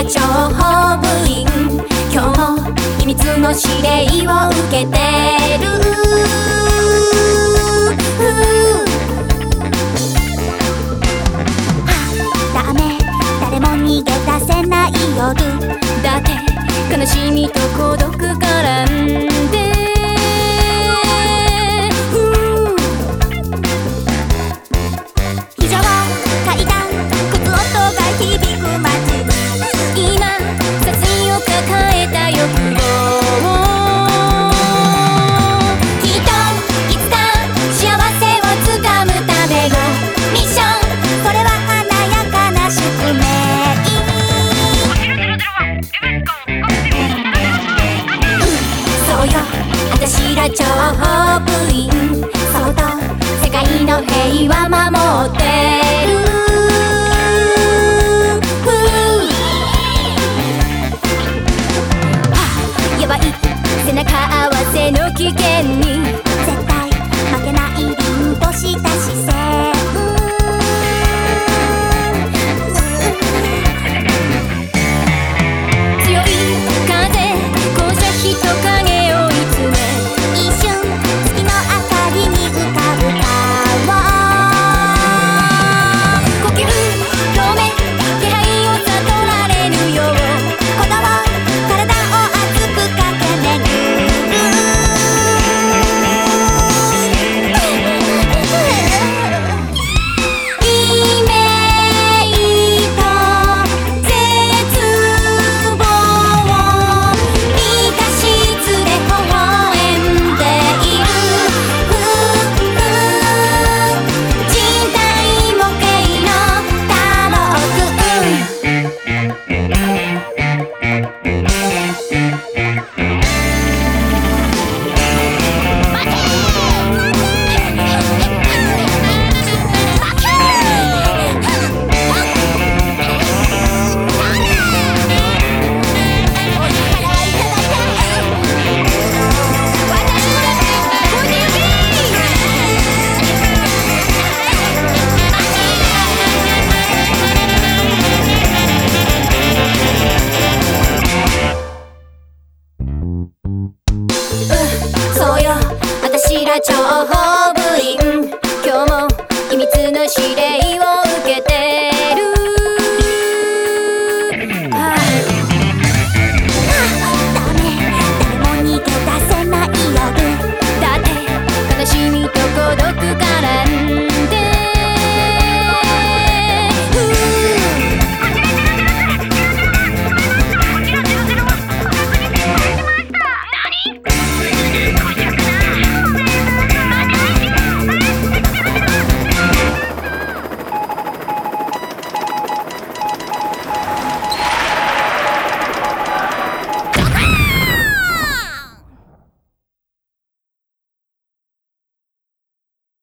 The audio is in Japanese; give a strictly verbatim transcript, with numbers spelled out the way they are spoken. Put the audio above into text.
諜報部員、今日も秘密の指令を受けてる。ダメ、誰も逃げ出せない夜だって、悲しみと孤独絡んで非常階段、靴音が響く街、今殺意を抱えた欲望を、きっといつか幸せをつかむためのミッション、それは華やかな宿命。そうよ、私ら諜報部員、そうと世界の平和守って